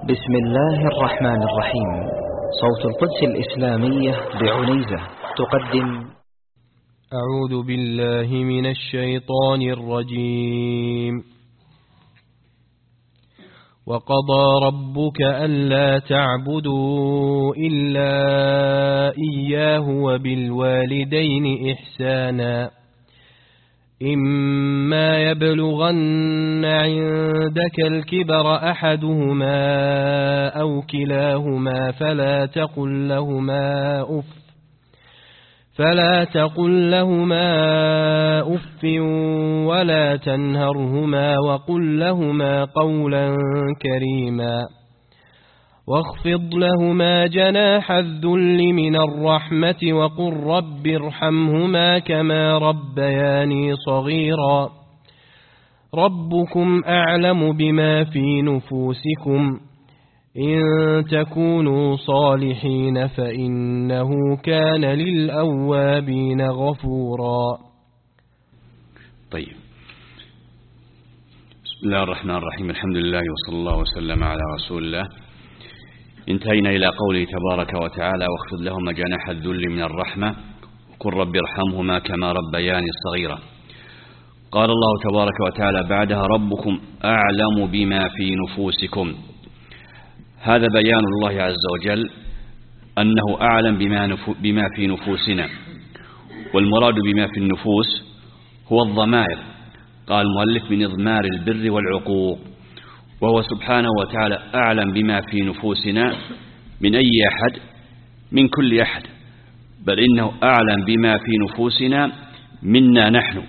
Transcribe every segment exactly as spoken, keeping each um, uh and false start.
بسم الله الرحمن الرحيم. صوت القدس الإسلامية بعنيزة تقدم أعوذ بالله من الشيطان الرجيم. وقضى ربك ألا تعبدوا إلا إياه وبالوالدين إحسانا إما يبلغن عندك الكبر أحدهما أو كلاهما فلا تقل لهما أف فلا تقل لهما أف ولا تنهرهما وقل لهما قولا كريما واخفض لهما جناح الذل من الرحمة وقل رب ارحمهما كما ربياني صغيرا ربكم أعلم بما في نفوسكم إن تكونوا صالحين فإنه كان للأوابين غفورا. طيب، بسم الله الرحمن الرحيم. الحمد لله وصلى الله وسلم على رسول الله. انتهينا إلى قوله تبارك وتعالى: واخفض لهما جناح الذل من الرحمة وقل رب ارحمهما كما ربياني صغيرا. قال الله تبارك وتعالى بعدها: ربكم أعلم بما في نفوسكم. هذا بيان الله عز وجل أنه أعلم بما, بما في نفوسنا، والمراد بما في النفوس هو الضمائر. قال المؤلف: من إضمار البر والعقوق، وهو سبحانه وتعالى أعلم بما في نفوسنا من أي أحد، من كل أحد، بل إنه أعلم بما في نفوسنا منا نحن.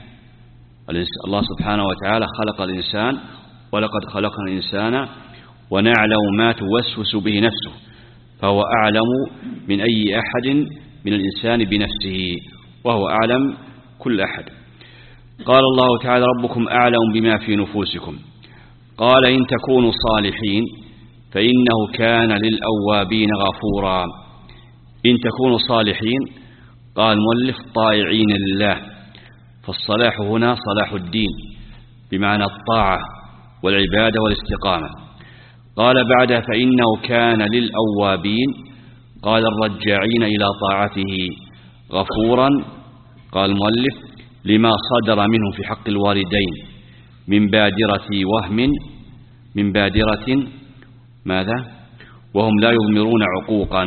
الله سبحانه وتعالى خلق الإنسان، ولقد خلقنا الإنسان ونعلم ما توسوس به نفسه، فهو أعلم من أي أحد من الإنسان بنفسه، وهو أعلم كل أحد. قال الله تعالى: ربكم أعلم بما في نفوسكم. قال: إن تكونوا صالحين فإنه كان للأوابين غفورا. إن تكونوا صالحين، قال المؤلف: طائعين لله، فالصلاح هنا صلاح الدين بمعنى الطاعة والعبادة والاستقامة. قال بعدها: فإنه كان للأوابين، قال الرجاعين إلى طاعته، غفورا. قال المؤلف: لما صدر منه في حق الوالدين من بادرة وهم من بادرة ماذا وهم لا يضمرون عقوقا،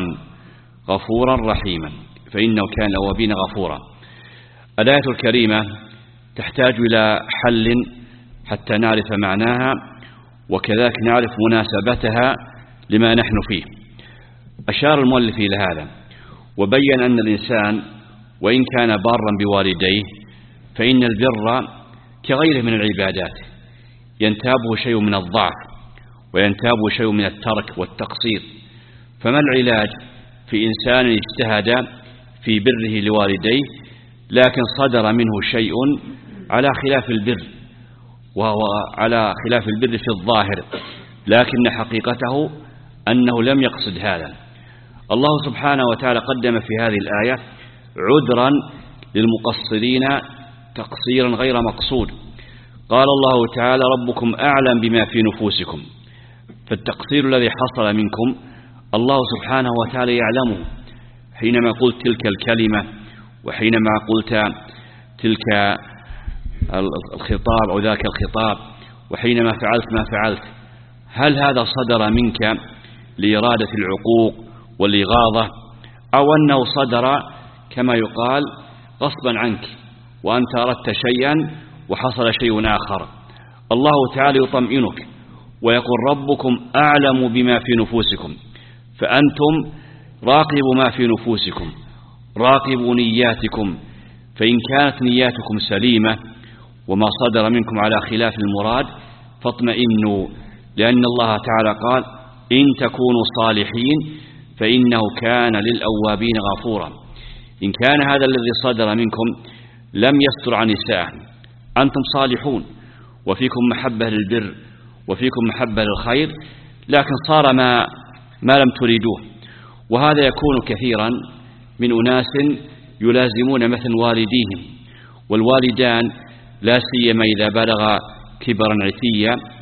غفورا رحيما، فإنه كان للأوابين غفورا. الآية الكريمة تحتاج إلى حل حتى نعرف معناها، وكذلك نعرف مناسبتها لما نحن فيه. أشار المؤلف إلى هذا وبين أن الإنسان وإن كان بارا بوالديه فإن البر كغيره من العبادات ينتابه شيء من الضعف وينتابه شيء من الترك والتقصير. فما العلاج في إنسان اجتهد في بره لوالديه لكن صدر منه شيء على خلاف البر، وهو على خلاف البر في الظاهر، لكن حقيقته أنه لم يقصد هذا. الله سبحانه وتعالى قدم في هذه الآية عذرا للمقصرين تقصيرا غير مقصود. قال الله تعالى: ربكم أعلم بما في نفوسكم. فالتقصير الذي حصل منكم الله سبحانه وتعالى يعلمه، حينما قلت تلك الكلمة وحينما قلت تلك الخطاب أو ذاك الخطاب وحينما فعلت ما فعلت. هل هذا صدر منك لإرادة العقوق والإغاظة، أو أنه صدر كما يقال غصبا عنك وأنت أردت شيئا وحصل شيء آخر؟ الله تعالى يطمئنك ويقول: ربكم أعلم بما في نفوسكم. فأنتم راقبوا ما في نفوسكم، راقبوا نياتكم، فإن كانت نياتكم سليمة وما صدر منكم على خلاف المراد فاطمئنوا، لأن الله تعالى قال: إن تكونوا صالحين فإنه كان للأوابين غفورا. إن كان هذا الذي صدر منكم لم يستر عن الساعة، أنتم صالحون وفيكم محبة للبر وفيكم محبة للخير، لكن صار ما, ما لم تريدوه. وهذا يكون كثيرا من أناس يلازمون مثل والديهم، والوالدان لا سيما إذا بلغ كبرا عتيا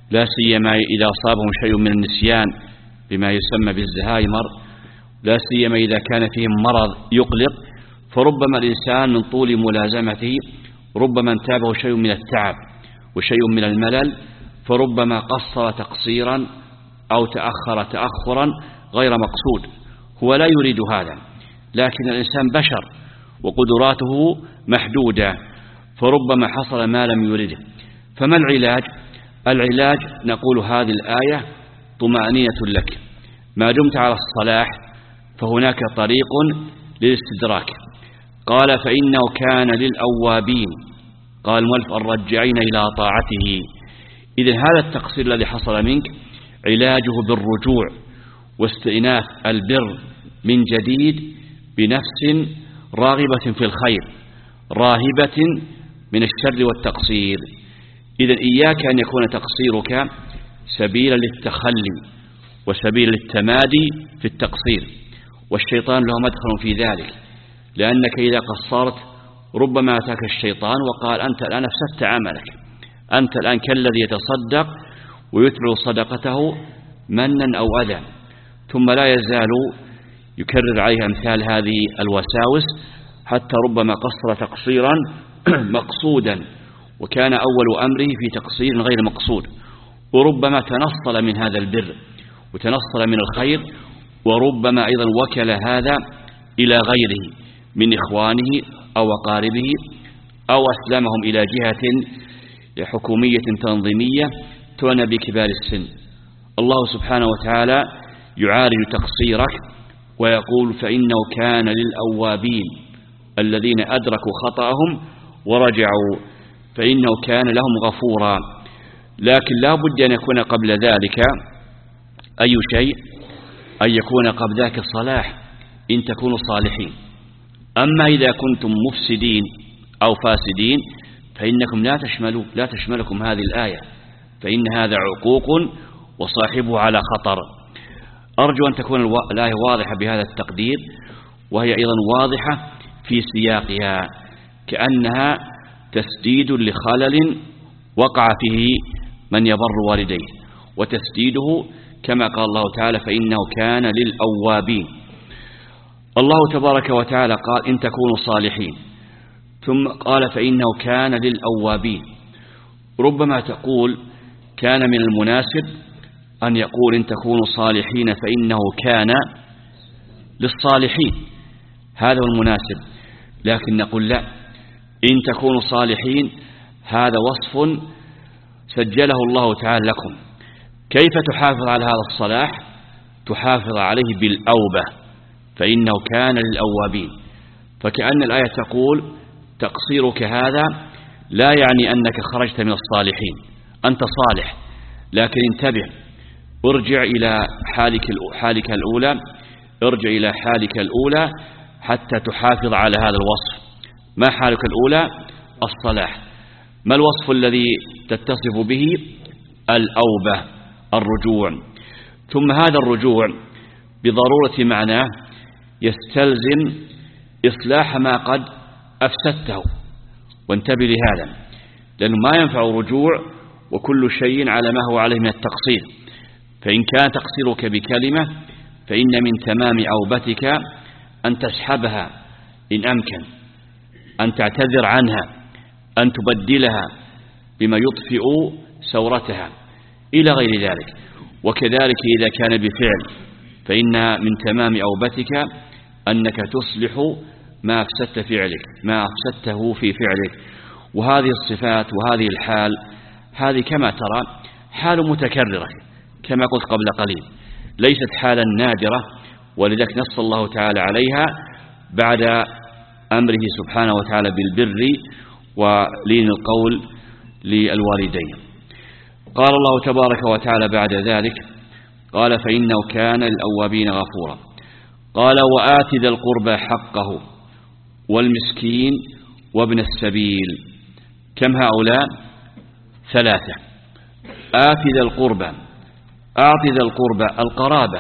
لا سيما إذا أصابهم شيء من النسيان بما يسمى بالزهايمر، لا سيما إذا كان فيهم مرض يقلق، فربما الإنسان من طول ملازمته ربما انتابه شيء من التعب وشيء من الملل، فربما قصر تقصيرا أو تأخر تأخرا غير مقصود. هو لا يريد هذا، لكن الإنسان بشر وقدراته محدودة، فربما حصل ما لم يريده. فما العلاج؟ العلاج نقول هذه الآية طمأنينة لك، ما دمت على الصلاح فهناك طريق للاستدراك. قال فإنه كان للأوابين، قال المؤلف الرجعين إلى طاعته. إذن هذا التقصير الذي حصل منك علاجه بالرجوع واستئناف البر من جديد بنفس راغبة في الخير راهبة من الشر والتقصير. إذن إياك أن يكون تقصيرك سبيلا للتخلي وسبيلا للتمادي في التقصير، والشيطان له مدخل في ذلك، لأنك إذا قصرت ربما أتاك الشيطان وقال أنت الآن أفسدت عملك، أنت الآن كالذي يتصدق ويتبع صدقته منا أو أذى، ثم لا يزال يكرر عليه أمثال هذه الوساوس حتى ربما قصر تقصيرا مقصودا وكان أول أمره في تقصير غير مقصود، وربما تنصل من هذا البر وتنصل من الخير، وربما أيضا وكل هذا إلى غيره من إخوانه أو أقاربه أو أسلمهم إلى جهة حكومية تنظيمية تعنى بكبار السن. الله سبحانه وتعالى يعالج تقصيرك ويقول فإنه كان للأوابين الذين أدركوا خطأهم ورجعوا، فإنه كان لهم غفورا. لكن لا بد أن يكون قبل ذلك أي شيء، أن يكون قبل ذلك الصلاح إن تكونوا صالحين. أما إذا كنتم مفسدين أو فاسدين فإنكم لا تشملوا لا تشملكم هذه الآية، فإن هذا عقوق وصاحبه على خطر. أرجو أن تكون الآية واضحة بهذا التقدير، وهي أيضا واضحة في سياقها، كأنها تسديد لخلل وقع فيه من يبر والديه، وتسديده كما قال الله تعالى فإنه كان للأوابين. الله تبارك وتعالى قال إن تكونوا صالحين، ثم قال فإنه كان للأوابين. ربما تقول كان من المناسب أن يقول إن تكونوا صالحين فإنه كان للصالحين، هذا هو المناسب، لكن نقول لا، إن تكونوا صالحين هذا وصف سجله الله تعالى لكم. كيف تحافظ على هذا الصلاح؟ تحافظ عليه بالأوبة، فإنه كان للأوابين. فكأن الآية تقول تقصيرك هذا لا يعني أنك خرجت من الصالحين، أنت صالح، لكن انتبه، ارجع إلى حالك حالك الأولى ارجع إلى حالك الأولى حتى تحافظ على هذا الوصف. ما حالك الأولى؟ الصلاح. ما الوصف الذي تتصف به؟ الأوبة، الرجوع. ثم هذا الرجوع بضرورة معناه يستلزم إصلاح ما قد أفسدته، وانتبه لهذا، لأنه ما ينفع رجوع وكل شيء على ما هو عليه من التقصير. فإن كان تقصيرك بكلمة فإن من تمام أوبتك أن تسحبها إن أمكن، أن تعتذر عنها، أن تبدلها بما يطفئ سورتها إلى غير ذلك. وكذلك إذا كان بفعل فإن من تمام أوبتك أنك تصلح ما أفسدت فعلك ما أفسدته في فعلك. وهذه الصفات وهذه الحال هذه كما ترى حال متكررة كما قلت قبل قليل، ليست حالا نادرة، ولذلك نص الله تعالى عليها بعد أمره سبحانه وتعالى بالبر ولين القول للوالدين. قال الله تبارك وتعالى بعد ذلك قال فإنه كان للأوابين غفورا. قال وآت ذا القربى حقه والمسكين وابن السبيل. كم هؤلاء؟ ثلاثة. آت ذا القربى، أعط ذا القربى القرابة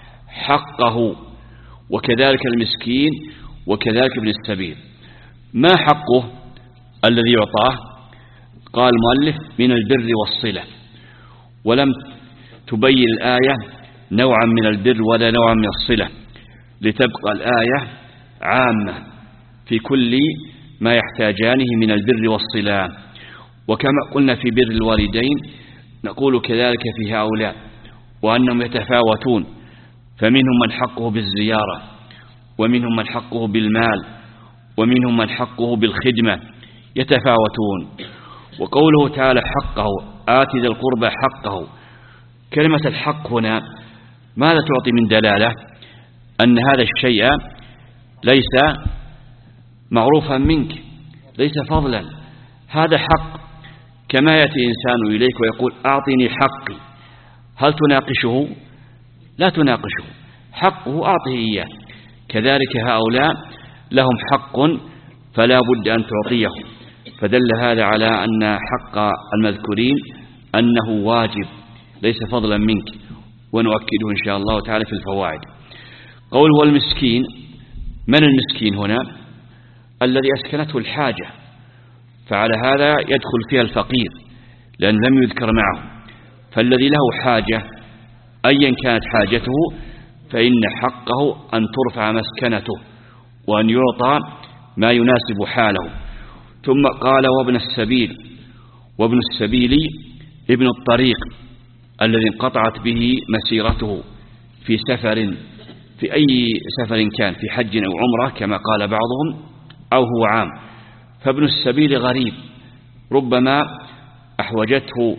حقه، وكذلك المسكين، وكذلك ابن السبيل. ما حقه الذي يعطاه؟ قال المؤلف من البر والصلة. ولم تبين الآية نوعا من البر ولا نوعا من الصلة، لتبقى الآية عامة في كل ما يحتاجانه من البر والصلة. وكما قلنا في بر الوالدين نقول كذلك في هؤلاء، وأنهم يتفاوتون، فمنهم من حقه بالزيارة، ومنهم من حقه بالمال، ومنهم من حقه بالخدمة، يتفاوتون. وقوله تعالى حقه آت ذا القربى حقه، كلمة الحق هنا ماذا تعطي من دلالة؟ أن هذا الشيء ليس معروفا منك، ليس فضلا، هذا حق. كما يأتي إنسان إليك ويقول أعطني حقي، هل تناقشه؟ لا تناقشه، حقه أعطه إياه. كذلك هؤلاء لهم حق فلا بد أن تعطيه، فدل هذا على أن حق المذكورين أنه واجب ليس فضلا منك، ونؤكده إن شاء الله تعالى في الفوائد. قول والمسكين، من المسكين هنا؟ الذي أسكنته الحاجة، فعلى هذا يدخل فيها الفقير لأن لم يذكر معه. فالذي له حاجة أيا كانت حاجته فإن حقه أن ترفع مسكنته وأن يعطى ما يناسب حاله. ثم قال وابن السبيل، وابن السبيل ابن الطريق الذي انقطعت به مسيرته في سفر، في أي سفر كان، في حج أو عمره كما قال بعضهم، أو هو عام. فابن السبيل غريب ربما أحوجته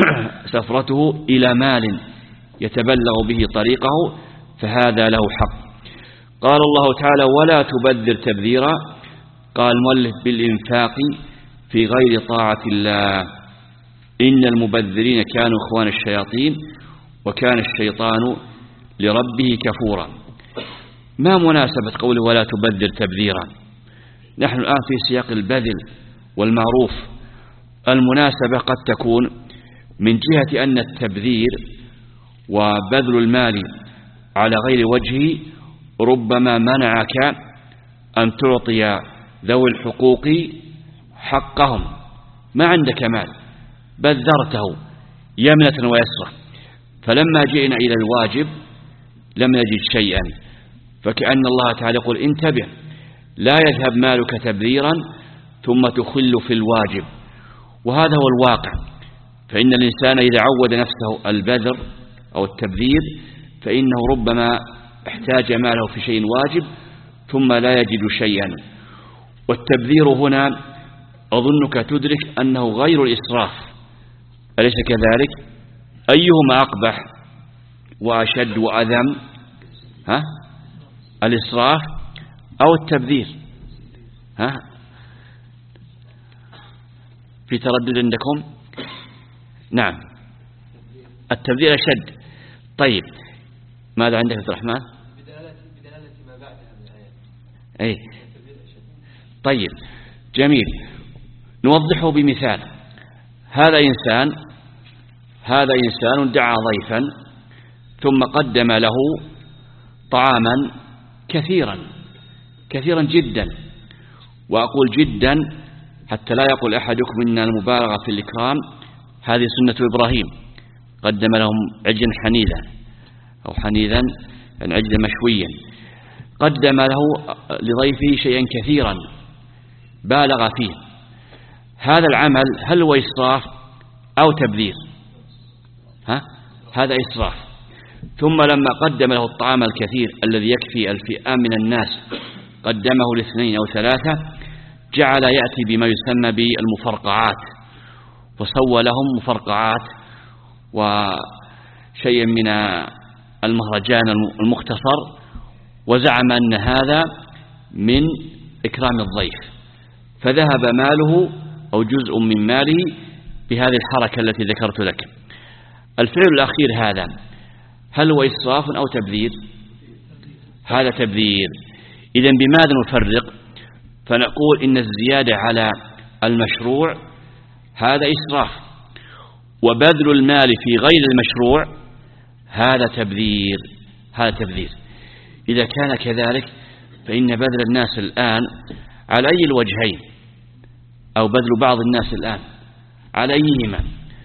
سفرته إلى مال يتبلغ به طريقه، فهذا له حق. قال الله تعالى ولا تبذر تبذيرا، قال المؤلف بالإنفاق في غير طاعة الله، إن المبذرين كانوا إخوان الشياطين وكان الشيطان لربه كفورا. ما مناسبة قوله ولا تبذر تبذيرا؟ نحن الآن في سياق البذل والمعروف. المناسبة قد تكون من جهة أن التبذير وبذل المال على غير وجهه ربما منعك أن تعطي ذوي الحقوق حقهم، ما عندك مال بذرته يمنة ويسرة، فلما جئنا إلى الواجب لم نجد شيئا، فكأن الله تعالى يقول انتبه لا يذهب مالك تبذيرا ثم تخل في الواجب. وهذا هو الواقع، فإن الإنسان إذا عود نفسه البذر أو التبذير فإنه ربما احتاج ماله في شيء واجب ثم لا يجد شيئا. والتبذير هنا أظنك تدرك أنه غير الإسراف، أليس كذلك؟ أيهما أقبح وأشد وأذم؟ ها؟ الإسراف أو التبذير؟ ها؟ في تردد عندكم؟ نعم التبذير أشد. طيب ماذا عندك عبد الرحمن؟ بدلالة ما بعدها من الآيات. أي طيب جميل، نوضحه بمثال. هذا إنسان هذا إنسان دعا ضيفا ثم قدم له طعاما كثيرا كثيرا جدا، وأقول جدا حتى لا يقول أحدكم إن المبالغة في الإكرام، هذه سنة إبراهيم، قدم لهم عجلا حنيذا أو حنيذا يعني عجلا مشويا، قدم له لضيفه شيئا كثيرا بالغ فيه. هذا العمل هل هو إسراف أو تبذير؟ ها؟ هذا إسراف. ثم لما قدم له الطعام الكثير الذي يكفي الفئام من الناس قدمه لاثنين أو ثلاثة، جعل يأتي بما يسمى بالمفرقعات، وسوى لهم مفرقعات وشيء من المهرجان المختصر، وزعم أن هذا من إكرام الضيف، فذهب ماله أو جزء من ماله بهذه الحركة التي ذكرت لك. الفعل الأخير هذا هل هو إسراف أو تبذير؟ هذا تبذير. إذن بماذا نفرق؟ فنقول إن الزيادة على المشروع هذا إسراف، وبذل المال في غير المشروع هذا تبذير هذا تبذير. إذا كان كذلك فإن بذل الناس الآن على أي الوجهين، أو بذل بعض الناس الآن على أيهما؟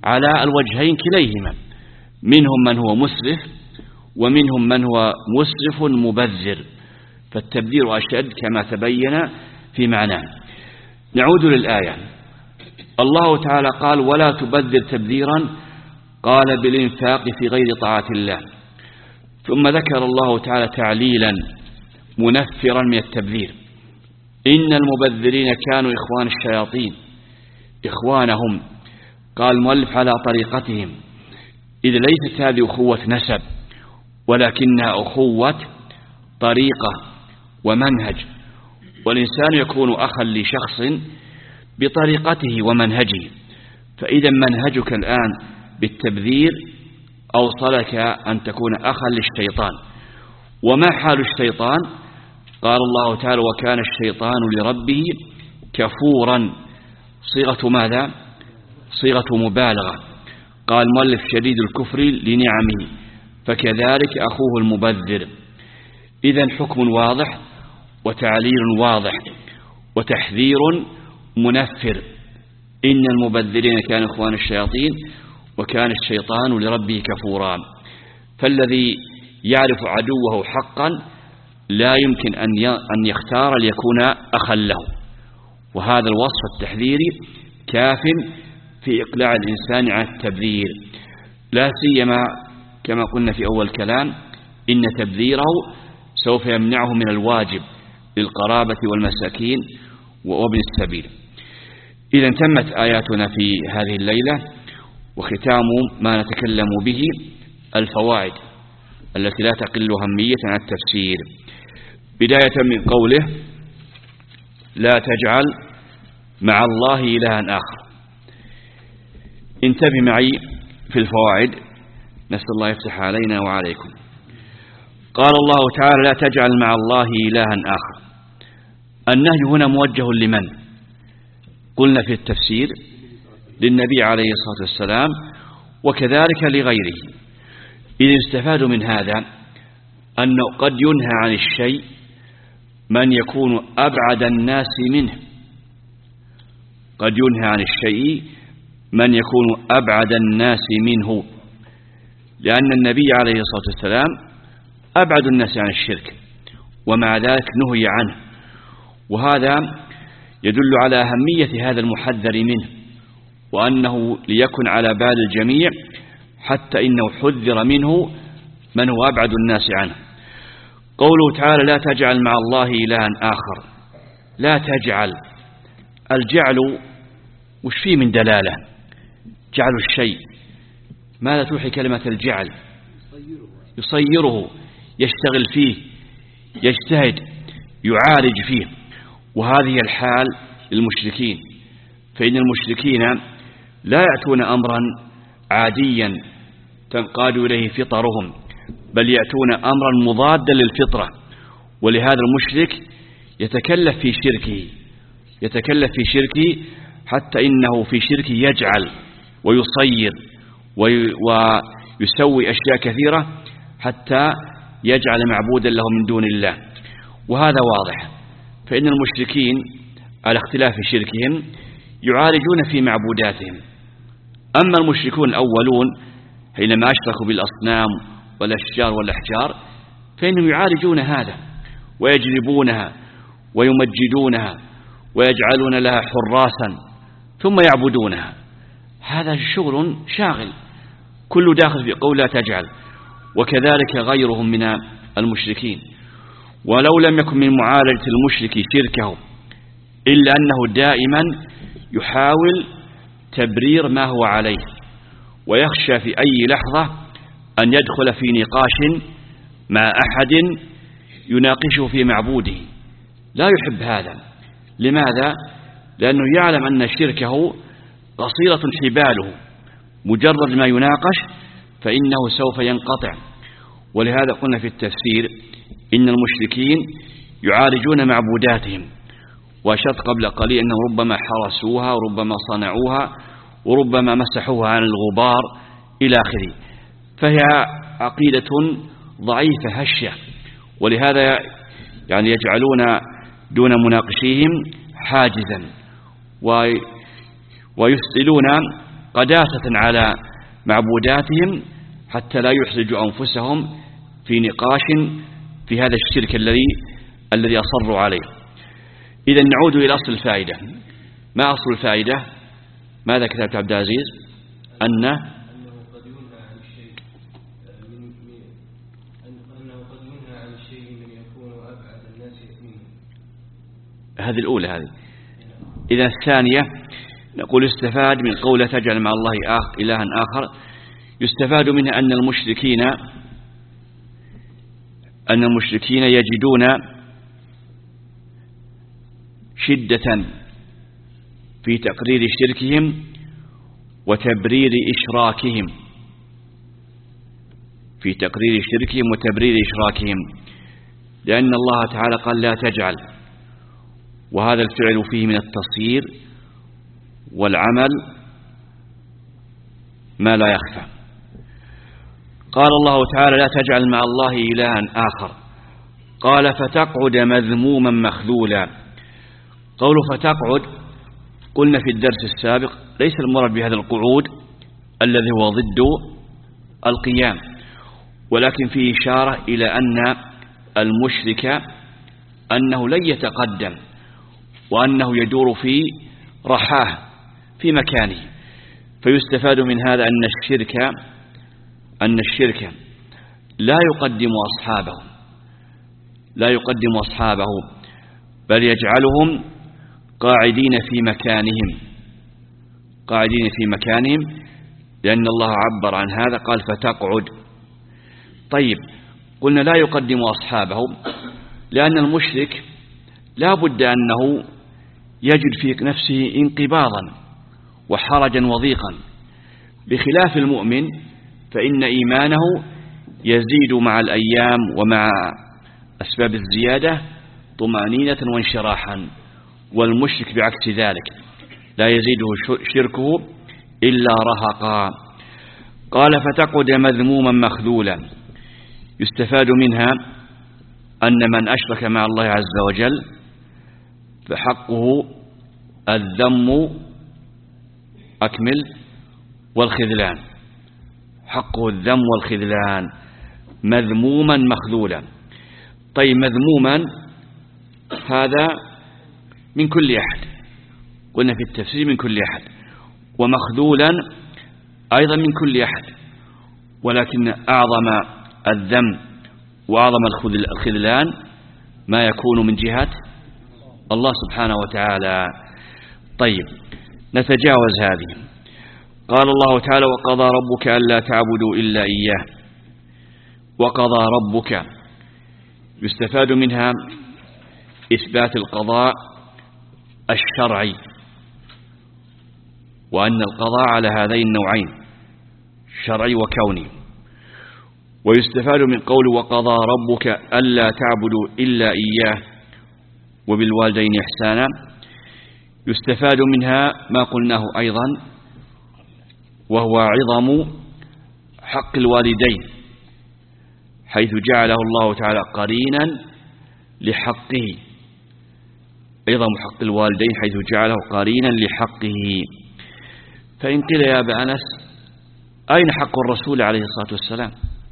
على الوجهين كليهما، منهم من هو مسرف ومنهم من هو مسرف مبذر، فالتبذير أشد كما تبين في معناه. نعود للآية. الله تعالى قال ولا تبذر تبذيرا، قال بالإنفاق في غير طاعة الله. ثم ذكر الله تعالى تعليلا منفرا من التبذير: إن المبذرين كانوا إخوان الشياطين. إخوانهم قال المؤلف على طريقتهم، إذ ليست هذه أخوة نسب ولكنها أخوة طريقة ومنهج، والإنسان يكون أخا لشخص بطريقته ومنهجه. فإذا منهجك الآن بالتبذير أوصلك أن تكون أخا للشيطان. وما حال الشيطان؟ قال الله تعالى وكان الشيطان لربه كفورا. صيغة ماذا؟ صيغة مبالغة. قال المؤلف شديد الكفر لنعمه، فكذلك أخوه المبذر. إذن حكم واضح وتعليل واضح وتحذير منفر: إن المبذرين كانوا إخوان الشياطين وكان الشيطان لربه كفورا. فالذي يعرف عدوه حقا لا يمكن أن يختار ليكون أخا له، وهذا الوصف التحذيري كاف في إقلاع الإنسان عن التبذير، لا سيما كما قلنا في أول كلام إن تبذيره سوف يمنعه من الواجب للقرابة والمساكين وابن السبيل. إذا تمت آياتنا في هذه الليلة، وختام ما نتكلم به الفوائد التي لا تقل أهمية عن التفسير. بداية من قوله لا تجعل مع الله إلها آخر. انتبه معي في الفوائد، نسأل الله يفتح علينا وعليكم. قال الله تعالى لا تجعل مع الله إلها آخر. النهي هنا موجه لمن؟ قلنا في التفسير للنبي عليه الصلاة والسلام وكذلك لغيره. إذا استفاد من هذا أنه قد ينهى عن الشيء من يكون أبعد الناس منه، قد ينهى عن الشيء من يكون أبعد الناس منه، لأن النبي عليه الصلاة والسلام أبعد الناس عن الشرك ومع ذلك نهي عنه، وهذا يدل على أهمية هذا المحذر منه، وأنه ليكن على بال الجميع حتى إنه حذر منه من هو أبعد الناس عنه. قوله تعالى لا تجعل مع الله إلها آخر. لا تجعل، الجعل وش فيه من دلالة؟ جعل الشيء، ماذا توحي كلمة الجعل؟ يصيره، يشتغل فيه، يجتهد، يعالج فيه. وهذه الحال للمشركين، فإن المشركين لا يأتون أمرا عاديا تنقاد إليه فطرهم، بل يأتون أمرا مضادا للفطرة. ولهذا المشرك يتكلف في شركه يتكلف في شركه حتى إنه في شركه يجعل ويصير ويسوي أشياء كثيرة حتى يجعل معبودا له من دون الله. وهذا واضح، فإن المشركين على اختلاف شركهم يعالجون في معبوداتهم. أما المشركون الأولون حينما أشركوا بالأصنام والأشجار والأحجار فإنهم يعالجون هذا ويجلبونها ويمجدونها ويجعلون لها حراسا ثم يعبدونها. هذا شغل شاغل كله داخل في قول لا تجعل. وكذلك غيرهم من المشركين، ولو لم يكن من معالجة المشرك شركه إلا أنه دائما يحاول تبرير ما هو عليه، ويخشى في أي لحظة أن يدخل في نقاش مع أحد يناقشه في معبوده. لا يحب هذا. لماذا؟ لأنه يعلم أن شركه قصيرة حباله، مجرد ما يناقش فإنه سوف ينقطع. ولهذا قلنا في التفسير إن المشركين يعالجون معبوداتهم، وأشرت قبل قليل أنه ربما حرسوها وربما صنعوها وربما مسحوها عن الغبار إلى آخره. فهي عقيدة ضعيفة هشة، ولهذا يعني يجعلون دون مناقشيهم حاجزا ويسئلون قداسة على معبوداتهم حتى لا يحرجوا أنفسهم في نقاش في هذا الشرك الذي الذي أصروا عليه. إذا نعود إلى أصل الفائدة. ما أصل الفائدة؟ ماذا كتبت عبد العزيز؟ أن أنه قد ينهى عن الشيء من أنه قد ينهى عن الشيء من يكون أبعد الناس منه. هذه الأولى. هذه إذا الثانية نقول يستفاد من قول تجعل مع الله آخر إلها آخر، يستفاد منها أن المشركين أن المشركين يجدون شدة في تقرير شركهم وتبرير إشراكهم في تقرير شركهم وتبرير إشراكهم، لأن الله تعالى قال لا تجعل، وهذا الفعل فيه من التصير والعمل ما لا يخفى. قال الله تعالى لا تجعل مع الله إلها آخر، قال فتقعد مذموما مخذولا. قول فتقعد قلنا في الدرس السابق ليس المراد بهذا القعود الذي هو ضد القيام، ولكن فيه إشارة إلى أن المشرك أنه لن يتقدم وأنه يدور في رحاه في مكانه. فيستفاد من هذا أن الشرك أن الشرك لا يقدم أصحابه لا يقدم أصحابه بل يجعلهم قاعدين في مكانهم قاعدين في مكانهم لأن الله عبر عن هذا قال فتقعد. طيب قلنا لا يقدم أصحابه لأن المشرك لا بد أنه يجد في نفسه انقباضا وحرجا وضيقا، بخلاف المؤمن فإن إيمانه يزيد مع الأيام ومع أسباب الزيادة طمأنينة وانشراحا، والمشرك بعكس ذلك لا يزيده شركه إلا رهقا. قال فتقعد مذموما مخذولا. يستفاد منها أن من أشرك مع الله عز وجل فحقه الذم أكمل والخذلان، حقه الذم والخذلان مذموما مخذولا. طيب مذموما هذا من كل أحد، قلنا في التفسير من كل أحد، ومخذولا أيضا من كل أحد، ولكن أعظم الذم وأعظم الخذلان ما يكون من جهة الله سبحانه وتعالى. طيب نتجاوز هذه. قال الله تعالى وقضى ربك ألا تعبدوا إلا إياه. وقضى ربك يستفاد منها إثبات القضاء الشرعي، وأن القضاء على هذين النوعين شرعي وكوني. ويستفاد من قول وقضى ربك ألا تعبدوا إلا إياه وبالوالدين إحسانا، يستفاد منها ما قلناه أيضا وهو عظم حق الوالدين، حيث جعله الله تعالى قرينا لحقه، عظم حق الوالدين حيث جعله قرينا لحقه. فإن قيل يا أبا أنس أين حق الرسول عليه الصلاة والسلام؟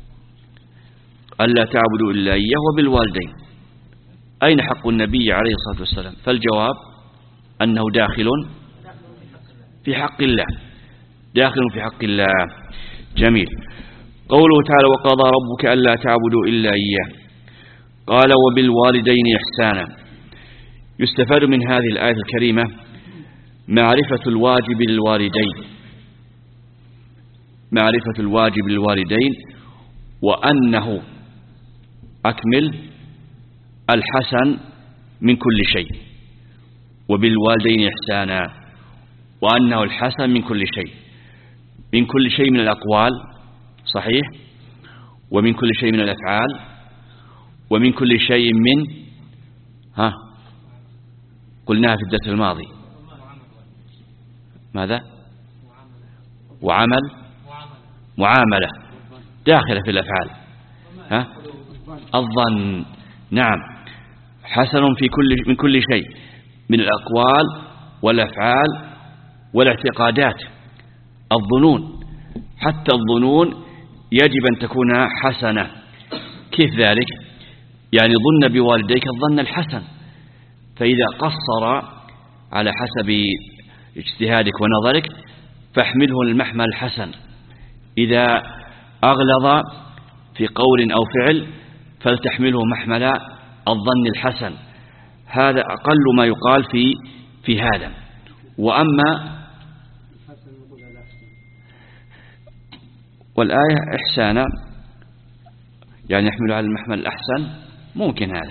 ألا تعبدوا إلا إياه وبالوالدين، أين حق النبي عليه الصلاة والسلام؟ فالجواب أنه داخل في حق الله، داخل في حق الله. جميل. قوله تعالى وقضى ربك ألا تعبدوا إلا إياه، قال وبالوالدين إحسانا. يستفاد من هذه الآية الكريمة معرفة الواجب للوالدين، معرفة الواجب للوالدين وأنه أكمل الحسن من كل شيء، وبالوالدين إحسانا، وأنه الحسن من كل شيء، من كل شيء من الأقوال صحيح، ومن كل شيء من الأفعال، ومن كل شيء من ها قلناها في الدرس الماضي ماذا؟ وعمل معاملة داخلة في الأفعال. ها الظن نعم حسن في كل من كل شيء من الأقوال والأفعال والاعتقادات الظنون، حتى الظنون يجب أن تكون حسنة. كيف ذلك؟ يعني ظن بوالديك الظن الحسن، فإذا قصر على حسب اجتهادك ونظرك فاحمله المحمل الحسن، إذا أغلظ في قول أو فعل فلتحمله محمل الظن الحسن. هذا أقل ما يقال في في هذا. وأما والآية إحسانا يعني يحمل على المحمل الأحسن، ممكن هذا.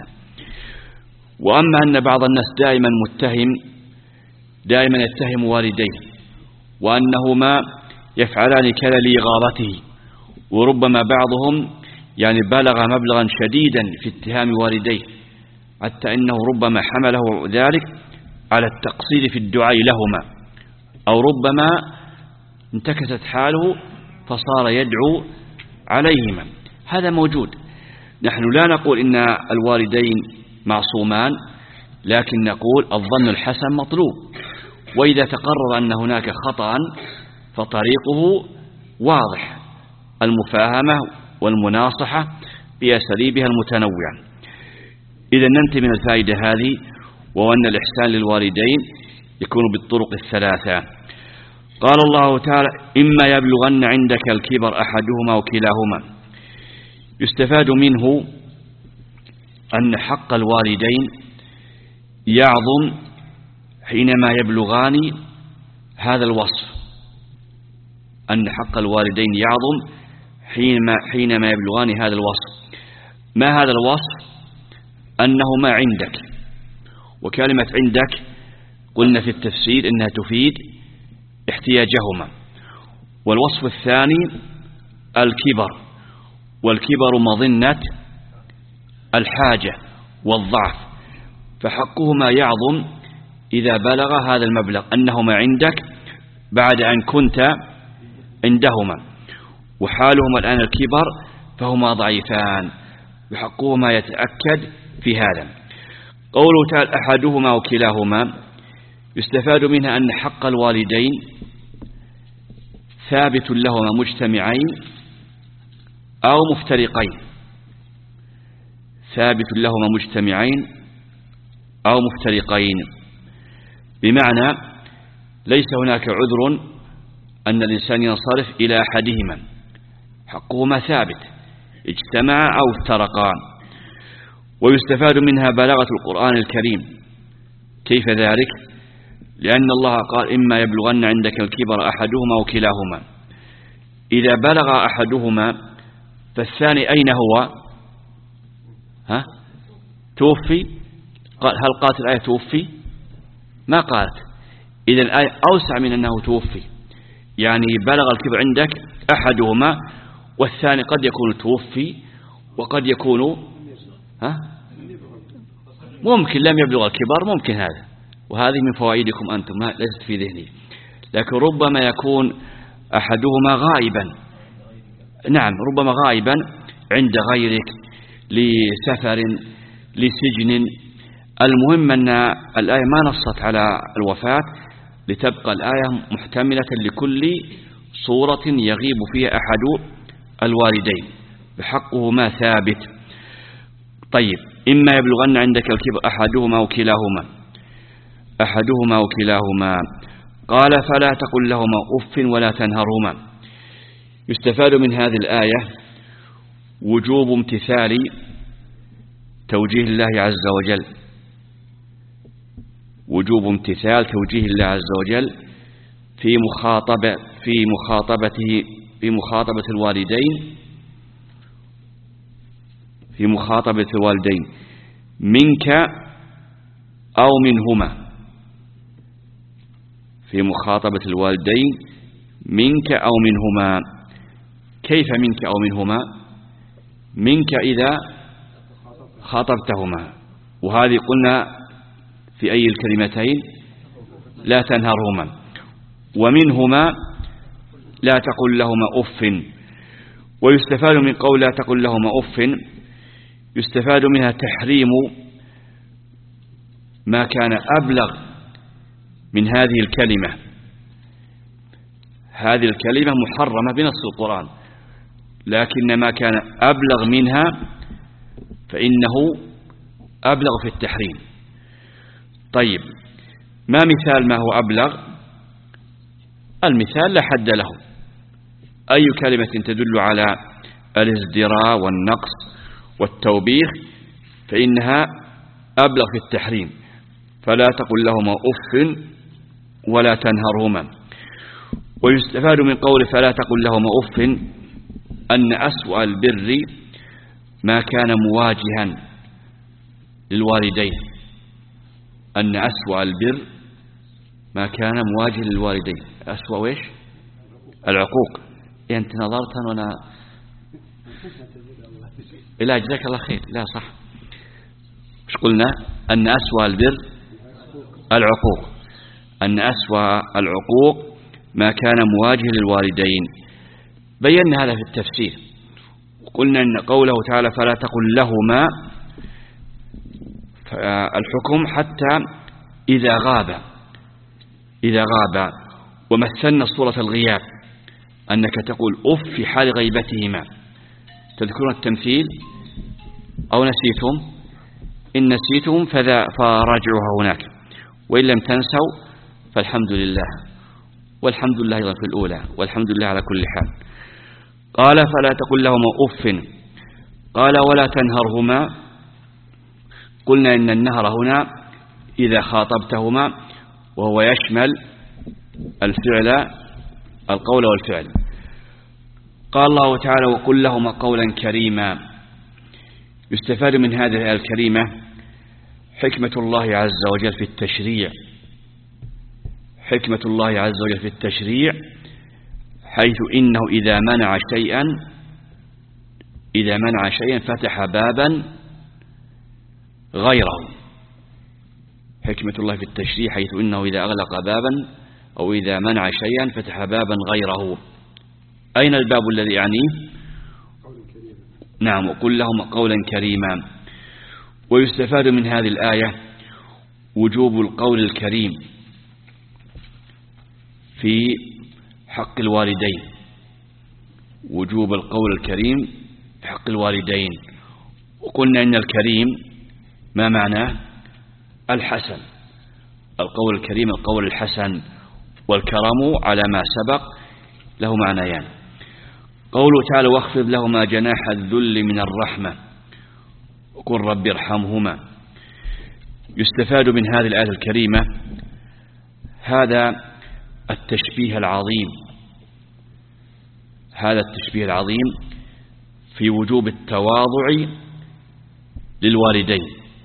وأما أن بعض الناس دائما متهم دائما يتهم والديه وأنهما يفعلان كذا لإغاظته، وربما بعضهم يعني بلغ مبلغا شديدا في اتهام والديه حتى إنه ربما حمله ذلك على التقصير في الدعاء لهما، أو ربما انتكست حاله فصار يدعو عليهما. هذا موجود. نحن لا نقول إن الوالدين معصومان، لكن نقول الظن الحسن مطلوب، وإذا تقرر أن هناك خطأ فطريقه واضح، المفاهمة والمناصحة بأساليبها المتنوعة. إذا ننتهي من الفائدة هذه، وأن الإحسان للوالدين يكون بالطرق الثلاثة. قال الله تعالى: إما يبلغن عندك الكبر أحدهما وكلاهما. يستفاد منه أن حق الوالدين يعظم حينما يبلغان هذا الوصف، أن حق الوالدين يعظم حينما, حينما يبلغان هذا الوصف. ما هذا الوصف؟ أنهما عندك. وكلمة عندك قلنا في التفسير إنها تفيد احتياجهما. والوصف الثاني الكبر، والكبر مظنة الحاجة والضعف، فحقهما يعظم إذا بلغ هذا المبلغ، أنهما عندك بعد أن كنت عندهما، وحالهما الآن الكبر فهما ضعيفان، وحقهما يتأكد في هذا. قوله تعالى أحدهما وكلاهما، يستفاد منها أن حق الوالدين ثابت لهما مجتمعين أو مفترقين، ثابت لهما مجتمعين أو مفترقين، بمعنى ليس هناك عذر أن الإنسان ينصرف إلى أحدهما، حقهما ثابت اجتمع أو افترقا. ويستفاد منها بلاغة القرآن الكريم. كيف ذلك؟ لأن الله قال: إما يبلغن عندك الكبر أحدهما وكلاهما. إذا بلغ أحدهما فالثاني أين هو؟ ها؟ توفي؟ قال هل قالت الآية توفي؟ ما قالت. إذا الآية أوسع من أنه توفي، يعني بلغ الكبر عندك أحدهما، والثاني قد يكون توفي وقد يكون ها؟ ممكن لم يبلغ الكبر، ممكن هذا، وهذه من فوائدكم أنتم ليست في ذهني. لكن ربما يكون أحدهما غائبا، نعم ربما غائبا عند غيرك لسفر لسجن. المهم أن الآية ما نصت على الوفاة لتبقى الآية محتملة لكل صورة يغيب فيها أحد الوالدين، بحقه ما ثابت. طيب، إما يبلغن عندك الكبر أحدهما وكلاهما، أحدهما وكلاهما. قال: فلا تقل لهما أف ولا تنهرهما. يستفاد من هذه الآية وجوب امتثال توجيه الله عز وجل، وجوب امتثال توجيه الله عز وجل في مخاطبة في مخاطبته في مخاطبة الوالدين في مخاطبة الوالدين منك أو منهما، في مخاطبة الوالدين منك أو منهما. كيف منك أو منهما؟ منك إذا خاطبتهما، وهذه قلنا في أي الكلمتين؟ لا تنهرهما. ومنهما لا تقل لهما أف. ويستفاد من قول لا تقل لهما أف، يستفاد منها تحريم ما كان أبلغ من هذه الكلمة. هذه الكلمة محرمة بنص القرآن، لكن ما كان أبلغ منها فإنه أبلغ في التحريم. طيب، ما مثال ما هو أبلغ؟ المثال لا حد له. أي كلمة تدل على الازدراء والنقص والتوبيخ فإنها أبلغ في التحريم. فلا تقل لهما أف ولا تنهرهما. ويستفاد من قول فلا تقل لهما أف أن أسوأ البر ما كان مواجها للوالدين، أن أسوأ البر ما كان مواجه للوالدين. أسوأ ويش؟ العقوق. إيه أنت نظرت وأنا لا جزاك الله خير. لا صح، مش قلنا أن أسوأ البر العقوق، أن أسوأ العقوق ما كان مواجه للوالدين. بينا هذا في التفسير، وقلنا أن قوله تعالى فلا تقل لهما الحكم حتى إذا غاب إذا غاب ومثلنا صورة الغياب أنك تقول أف في حال غيبتهما. تذكرون التمثيل أو نسيتم؟ إن نسيتم فراجعوها هناك، وإن لم تنسوا فالحمد لله، والحمد لله أيضا في الأولى، والحمد لله على كل حال. قال فلا تقل لهما أف. قال ولا تنهرهما. قلنا إن النهر هنا إذا خاطبتهما، وهو يشمل الفعل القول والفعل. قال الله تعالى وقل لهما قولا كريما. يستفاد من هذه الآية الكريمة حكمة الله عز وجل في التشريع، حكمة الله عز وجل في التشريع، حيث إنه إذا منع شيئا إذا منع شيئا فتح بابا غيره. حكمة الله في التشريع حيث إنه إذا أغلق بابا أو إذا منع شيئا فتح بابا غيره. أين الباب الذي يعنيه؟ نعم، وقل لهم قولا كريما. ويستفاد من هذه الآية وجوب القول الكريم في حق الوالدين، وجوب القول الكريم في حق الوالدين. وقلنا إن الكريم ما معناه؟ الحسن. القول الكريم القول الحسن، والكرم على ما سبق له معنيان. قوله تعالى واخفض لهما جناح الذل من الرحمة وقل رب ارحمهما. يستفاد من هذه الآية الكريمة هذا التشبيه العظيم هذا التشبيه العظيم في وجوب التواضع للوالدين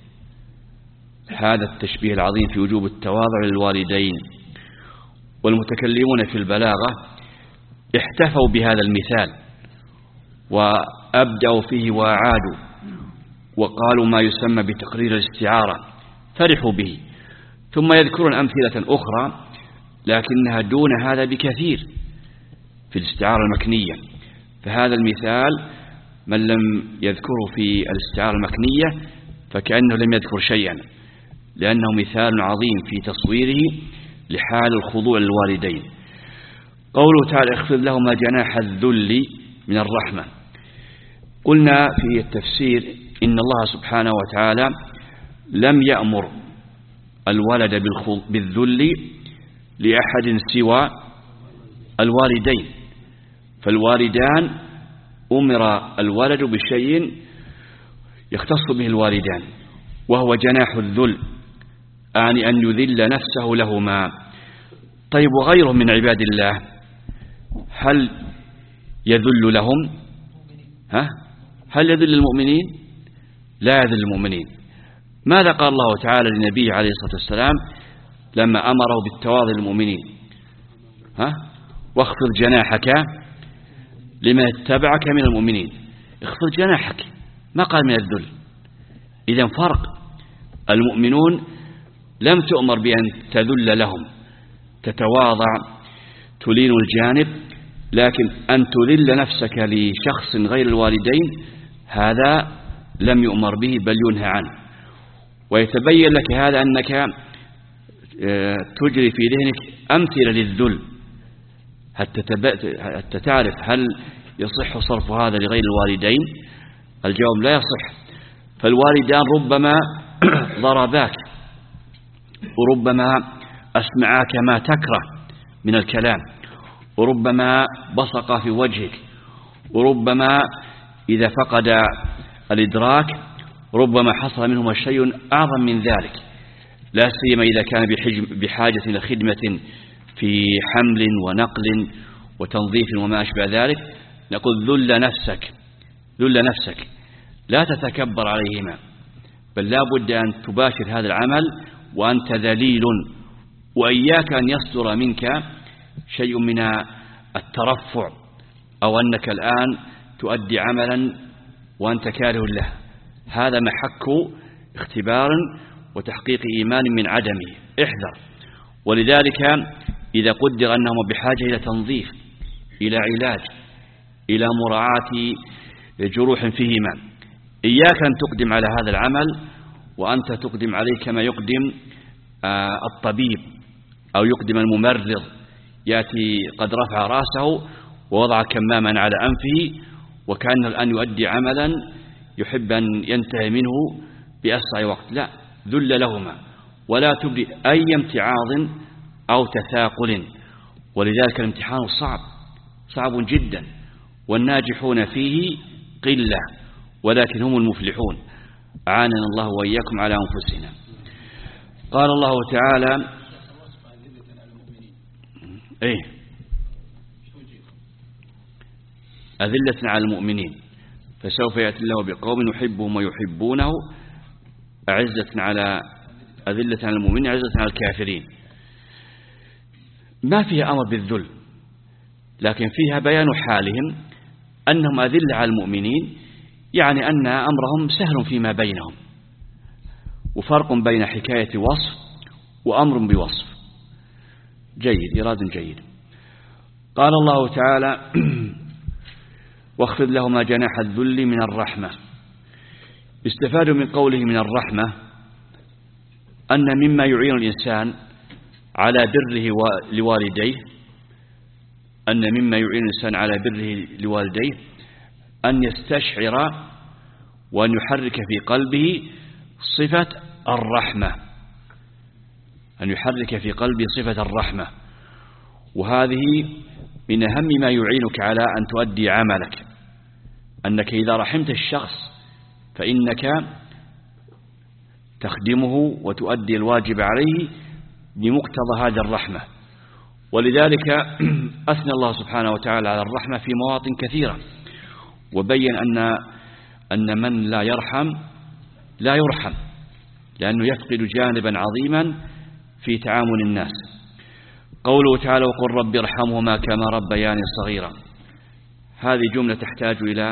هذا التشبيه العظيم في وجوب التواضع للوالدين. والمتكلمون في البلاغة احتفوا بهذا المثال وأبدعوا فيه وأعادوا وقالوا ما يسمى بتقرير الاستعارة، فرحوا به، ثم يذكرون أمثلة أخرى لكنها دون هذا بكثير في الاستعارة المكنية. فهذا المثال من لم يذكره في الاستعارة المكنية فكأنه لم يذكر شيئا، لأنه مثال عظيم في تصويره لحال الخضوع للوالدين. قوله تعالى اخفض لهما جناح الذل من الرحمة. قلنا في التفسير إن الله سبحانه وتعالى لم يأمر الولد بالذل لأحد سوى الوالدين، فالوالدان أمر الولد بشيء يختص به الوالدان وهو جناح الذل، يعني أن يذل نفسه لهما. طيب وغيرهم من عباد الله هل يذل لهم؟ ها؟ هل يذل المؤمنين؟ لا يذل المؤمنين. ماذا قال الله تعالى للنبي عليه الصلاة والسلام لما أمره بالتواضع للمؤمنين؟ ها؟ واخفض جناحك لمن اتبعك من المؤمنين. اخفض جناحك، ما قال من الذل. إذن فرق. المؤمنون لم تؤمر بأن تذل لهم، تتواضع تلين الجانب، لكن أن تذل نفسك لشخص غير الوالدين هذا لم يؤمر به بل ينهى عنه. ويتبين لك هذا أنك تجري في ذهنك أمثلة للذل. حتى, حتى تعرف هل يصح صرف هذا لغير الوالدين. الجواب لا يصح. فالوالدان ربما ضرباك، وربما أسمعاك ما تكره من الكلام، وربما بصق في وجهك، وربما إذا فقد الإدراك ربما حصل منهما شيء أعظم من ذلك، لا سيما إذا كان بحاجة إلى خدمة في حمل ونقل وتنظيف وما أشبه ذلك. نقول ذل نفسك، ذل نفسك، لا تتكبر عليهما، بل لا بد أن تباشر هذا العمل وأنت ذليل، وإياك أن يصدر منك شيء من الترفع أو أنك الآن تؤدي عملا وأنت كاره له. هذا محك اختبار وتحقيق إيمان من عدمه، احذر. ولذلك إذا قدر أنهم بحاجة إلى تنظيف، إلى علاج، إلى مراعاة جروح فيهما، إياك أن تقدم على هذا العمل وأنت تقدم عليه كما يقدم الطبيب أو يقدم الممرض، يأتي قد رفع رأسه ووضع كماما على أنفه وكان الآن يؤدي عملا يحب أن ينتهي منه بأسرع وقت. لا، ذل لهما ولا تبدي أي امتعاض أو تثاقل. ولذلك الامتحان صعب، صعب جدا، والناجحون فيه قلة، ولكن هم المفلحون. أعاننا الله وإياكم على أنفسنا. قال الله تعالى إيه أذلة على المؤمنين فسوف يأتي الله بقوم يحبهم ويحبونه أعزة على أذلة على المؤمنين أعزة على الكافرين. ما فيها أمر بالذل، لكن فيها بيان حالهم أنهم أذلة على المؤمنين، يعني أن أمرهم سهل فيما بينهم، وفرق بين حكاية وصف وأمر بوصف. جيد، إراد جيد. قال الله تعالى واخفض لهما جناح الذل من الرحمة. استفادوا من قوله من الرحمة أن مما يعين الإنسان على بره لوالديه أن مما يعين الإنسان على بره لوالديه أن يستشعر وأن يحرك في قلبه صفة الرحمة، أن يحرك في قلبه صفة الرحمة. وهذه من أهم ما يعينك على أن تؤدي عملك، أنك إذا رحمت الشخص فإنك تخدمه وتؤدي الواجب عليه بمقتضى هذه الرحمة. ولذلك أثنى الله سبحانه وتعالى على الرحمة في مواطن كثيرة، وبين أن أن من لا يرحم لا يرحم، لأنه يفقد جانبا عظيما في تعامل الناس. قوله تعالى وقل رب ارحمهما كما ربياني صغيرا، هذه جملة تحتاج إلى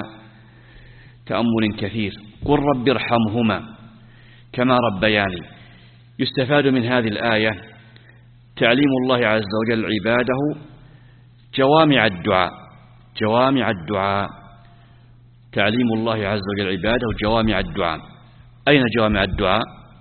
تأمل كثير. قل رب ارحمهما كما ربياني. يستفاد من هذه الآية تعليم الله عز وجل عباده جوامع الدعاء، جوامع الدعاء، تعليم الله عز وجل عباده جوامع الدعاء. أين جوامع الدعاء؟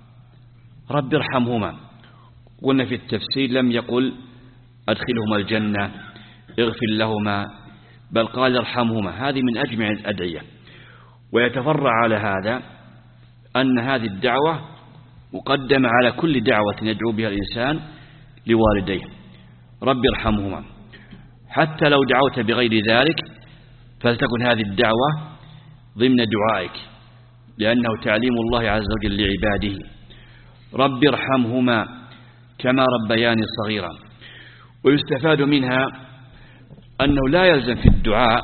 رب ارحمهما. قلنا في التفسير لم يقل أدخلهما الجنة، اغفر لهما، بل قال ارحمهما. هذه من أجمع الأدعية. ويتفرع على هذا أن هذه الدعوة مقدمة على كل دعوة يدعو بها الإنسان لوالديه، رب ارحمهما. حتى لو دعوت بغير ذلك فلتكن هذه الدعوة ضمن دعائك، لأنه تعليم الله عز وجل لعباده. رب ارحمهما كما ربياني صغيرا. ويستفاد منها أنه لا يلزم في الدعاء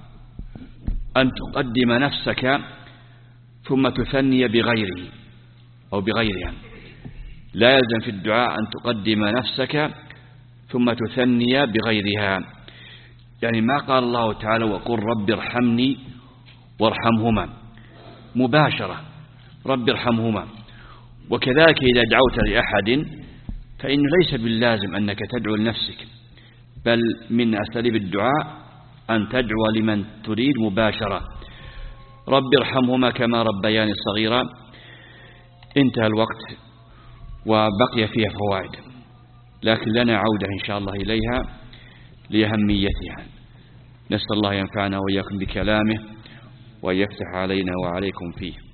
أن تقدم نفسك ثم تثني بغيره أو بغيرها. لا يلزم في الدعاء أن تقدم نفسك ثم تثني بغيرها. يعني ما قال الله تعالى وقل رب ارحمني وارحمهما مباشرة، رب ارحمهما. وكذلك إذا دعوت لأحد فإنه ليس باللازم أنك تدعو لنفسك، بل من أساليب الدعاء أن تدعو لمن تريد مباشرة. رب ارحمهما كما ربياني صغيرا. انتهى الوقت وبقي فيها فوائد، لكن لنا عودة إن شاء الله إليها لأهميتها. نسأل الله ينفعنا وإياكم بكلامه وأن يفتح علينا وعليكم فيه.